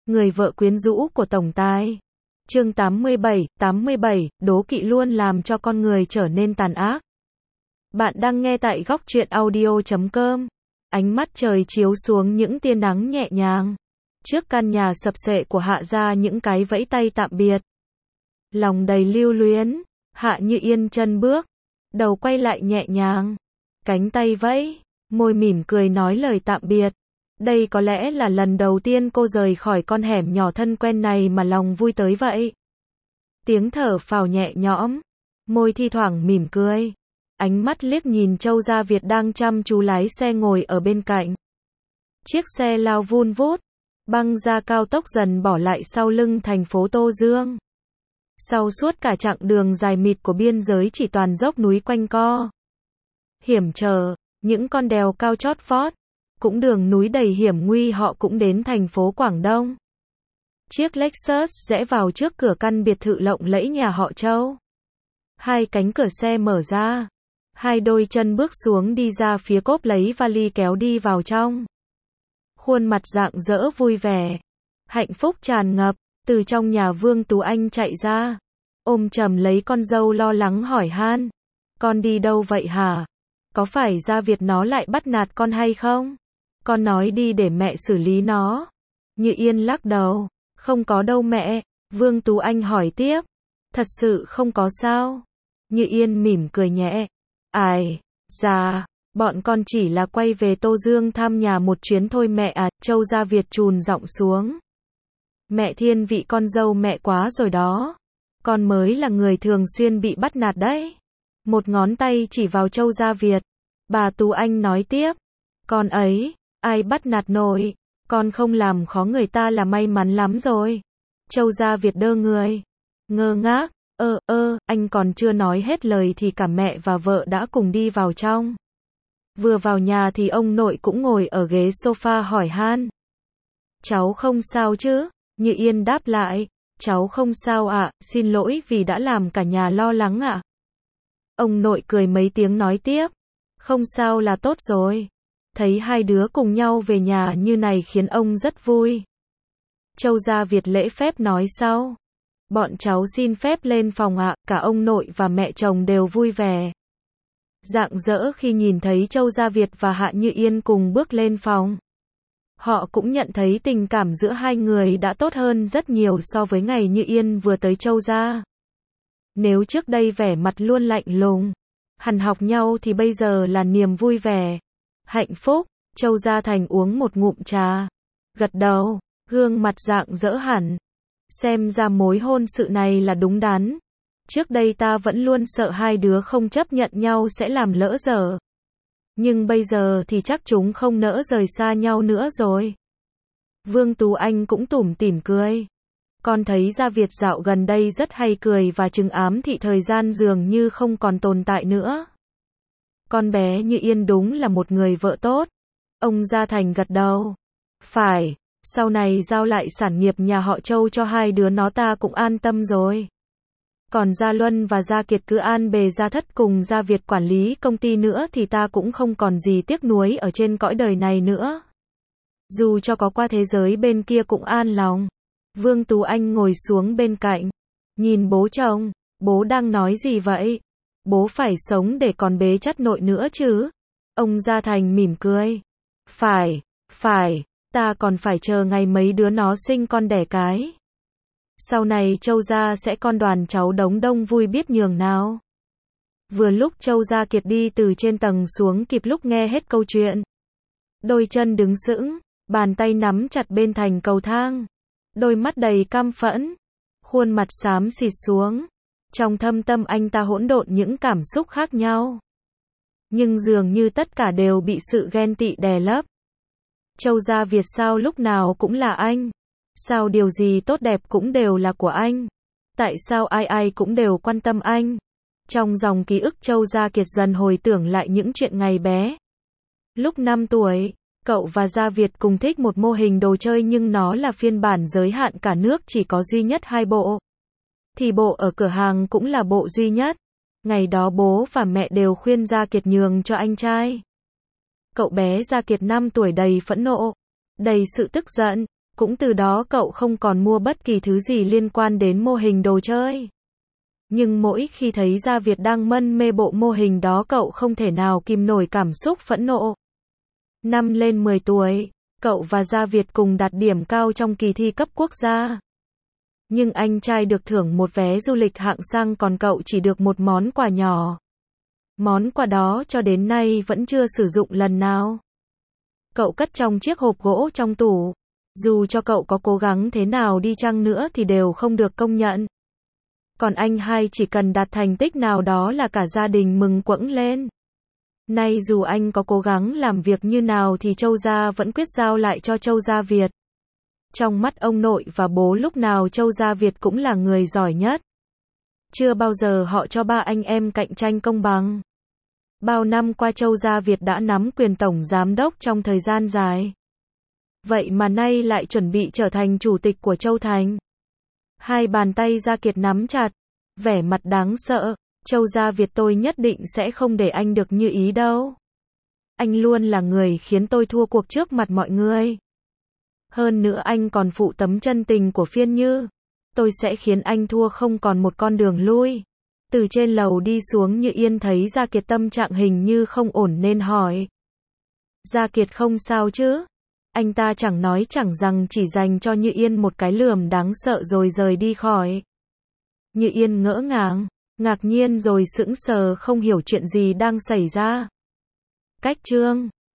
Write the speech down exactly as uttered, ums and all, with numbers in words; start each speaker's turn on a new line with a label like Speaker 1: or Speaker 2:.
Speaker 1: Người vợ quyến rũ của tổng tài. Chương tám mươi bảy, tám mươi bảy, đố kỵ luôn làm cho con người trở nên tàn ác. Bạn đang nghe tại góc truyện audio chấm com. Ánh mắt trời chiếu xuống những tia nắng nhẹ nhàng. Trước căn nhà sập sệ của Hạ gia những cái vẫy tay tạm biệt. Lòng đầy lưu luyến, Hạ Như Yên chân bước, đầu quay lại nhẹ nhàng, cánh tay vẫy, môi mỉm cười nói lời tạm biệt. Đây có lẽ là lần đầu tiên cô rời khỏi con hẻm nhỏ thân quen này mà lòng vui tới vậy. Tiếng thở phào nhẹ nhõm, môi thi thoảng mỉm cười, ánh mắt liếc nhìn Châu Gia Việt đang chăm chú lái xe ngồi ở bên cạnh. Chiếc xe lao vun vút, băng ra cao tốc dần bỏ lại sau lưng thành phố Tô Dương. Sau suốt cả chặng đường dài mịt của biên giới chỉ toàn dốc núi quanh co, hiểm trở, những con đèo cao chót vót, cũng đường núi đầy hiểm nguy, họ cũng đến thành phố Quảng Đông. Chiếc Lexus rẽ vào trước cửa căn biệt thự lộng lẫy nhà họ Châu. Hai cánh cửa xe mở ra, hai đôi chân bước xuống đi ra phía cốp lấy vali kéo đi vào trong. Khuôn mặt rạng rỡ vui vẻ, hạnh phúc tràn ngập. Từ trong nhà Vương Tú Anh chạy ra, ôm chầm lấy con dâu lo lắng hỏi han. Con đi đâu vậy hả? Có phải Gia Việt nó lại bắt nạt con hay không? Con nói đi để mẹ xử lý nó. Như Yên lắc đầu. Không có đâu mẹ. Vương Tú Anh hỏi tiếp. Thật sự không có sao? Như Yên mỉm cười nhẹ. Ai, dạ, bọn con chỉ là quay về Tô Dương thăm nhà một chuyến thôi mẹ à. Châu Gia Việt trùn giọng xuống. Mẹ thiên vị con dâu mẹ quá rồi đó. Con mới là người thường xuyên bị bắt nạt đấy. Một ngón tay chỉ vào Châu Gia Việt. Bà Tú Anh nói tiếp. Con ấy, ai bắt nạt nổi. Con không làm khó người ta là may mắn lắm rồi. Châu Gia Việt đơ người, ngơ ngác. Ơ ơ, anh còn chưa nói hết lời thì cả mẹ và vợ đã cùng đi vào trong. Vừa vào nhà thì ông nội cũng ngồi ở ghế sofa hỏi han. Cháu không sao chứ? Như Yên đáp lại, cháu không sao ạ, xin lỗi vì đã làm cả nhà lo lắng ạ. Ông nội cười mấy tiếng nói tiếp, không sao là tốt rồi. Thấy hai đứa cùng nhau về nhà như này khiến ông rất vui. Châu Gia Việt lễ phép nói sau, bọn cháu xin phép lên phòng ạ, cả ông nội và mẹ chồng đều vui vẻ. Rạng rỡ khi nhìn thấy Châu Gia Việt và Hạ Như Yên cùng bước lên phòng. Họ cũng nhận thấy tình cảm giữa hai người đã tốt hơn rất nhiều so với ngày Như Yên vừa tới Châu gia. Nếu trước đây vẻ mặt luôn lạnh lùng, hằn học nhau thì bây giờ là niềm vui vẻ, hạnh phúc. Châu Gia Thành uống một ngụm trà, gật đầu, gương mặt rạng rỡ hẳn. Xem ra mối hôn sự này là đúng đắn. Trước đây ta vẫn luôn sợ hai đứa không chấp nhận nhau sẽ làm lỡ dở. Nhưng bây giờ thì chắc chúng không nỡ rời xa nhau nữa rồi. Vương Tú Anh cũng tủm tỉm cười. Con thấy Gia Việt dạo gần đây rất hay cười và trừng ám thị thời gian dường như không còn tồn tại nữa. Con bé Như Yên đúng là một người vợ tốt. Ông Gia Thành gật đầu. Phải, sau này giao lại sản nghiệp nhà họ Châu cho hai đứa nó ta cũng an tâm rồi. Còn Gia Luân và Gia Kiệt cứ an bề Gia Thất cùng Gia Việt quản lý công ty nữa thì ta cũng không còn gì tiếc nuối ở trên cõi đời này nữa. Dù cho có qua thế giới bên kia cũng an lòng. Vương Tú Anh ngồi xuống bên cạnh, nhìn bố chồng. Bố đang nói gì vậy? Bố phải sống để còn bế chắt nội nữa chứ? Ông Gia Thành mỉm cười. Phải, phải, ta còn phải chờ ngày mấy đứa nó sinh con đẻ cái. Sau này Châu gia sẽ con đoàn cháu đống đông vui biết nhường nào. Vừa lúc Châu Gia Kiệt đi từ trên tầng xuống kịp lúc nghe hết câu chuyện. Đôi chân đứng sững, bàn tay nắm chặt bên thành cầu thang. Đôi mắt đầy căm phẫn, khuôn mặt xám xịt xuống. Trong thâm tâm anh ta hỗn độn những cảm xúc khác nhau. Nhưng dường như tất cả đều bị sự ghen tị đè lấp. Châu Gia Việt sao lúc nào cũng là anh? Sao điều gì tốt đẹp cũng đều là của anh? Tại sao ai ai cũng đều quan tâm anh? Trong dòng ký ức Châu Gia Kiệt dần hồi tưởng lại những chuyện ngày bé. Lúc năm tuổi, cậu và Gia Việt cùng thích một mô hình đồ chơi nhưng nó là phiên bản giới hạn cả nước chỉ có duy nhất hai bộ. Thì bộ ở cửa hàng cũng là bộ duy nhất. Ngày đó bố và mẹ đều khuyên Gia Kiệt nhường cho anh trai. Cậu bé Gia Kiệt năm tuổi đầy phẫn nộ, đầy sự tức giận. Cũng từ đó cậu không còn mua bất kỳ thứ gì liên quan đến mô hình đồ chơi. Nhưng mỗi khi thấy Gia Việt đang mân mê bộ mô hình đó cậu không thể nào kìm nổi cảm xúc phẫn nộ. Năm lên mười tuổi, cậu và Gia Việt cùng đạt điểm cao trong kỳ thi cấp quốc gia. Nhưng anh trai được thưởng một vé du lịch hạng sang còn cậu chỉ được một món quà nhỏ. Món quà đó cho đến nay vẫn chưa sử dụng lần nào. Cậu cất trong chiếc hộp gỗ trong tủ. Dù cho cậu có cố gắng thế nào đi chăng nữa thì đều không được công nhận. Còn anh hai chỉ cần đạt thành tích nào đó là cả gia đình mừng quẫng lên. Nay dù anh có cố gắng làm việc như nào thì Châu Gia vẫn quyết giao lại cho Châu Gia Việt. Trong mắt ông nội và bố lúc nào Châu Gia Việt cũng là người giỏi nhất. Chưa bao giờ họ cho ba anh em cạnh tranh công bằng. Bao năm qua Châu Gia Việt đã nắm quyền tổng giám đốc trong thời gian dài. Vậy mà nay lại chuẩn bị trở thành chủ tịch của Châu Thành. Hai bàn tay Gia Kiệt nắm chặt, vẻ mặt đáng sợ. Châu Gia Việt, tôi nhất định sẽ không để anh được như ý đâu. Anh luôn là người khiến tôi thua cuộc trước mặt mọi người. Hơn nữa anh còn phụ tấm chân tình của Phiên Như. Tôi sẽ khiến anh thua không còn một con đường lui. Từ trên lầu đi xuống Như Yên thấy Gia Kiệt tâm trạng hình như không ổn nên hỏi. Gia Kiệt không sao chứ? Anh ta chẳng nói chẳng rằng chỉ dành cho Như Yên một cái lườm đáng sợ rồi rời đi khỏi. Như Yên ngỡ ngàng, ngạc nhiên rồi sững sờ không hiểu chuyện gì đang xảy ra. Cách chương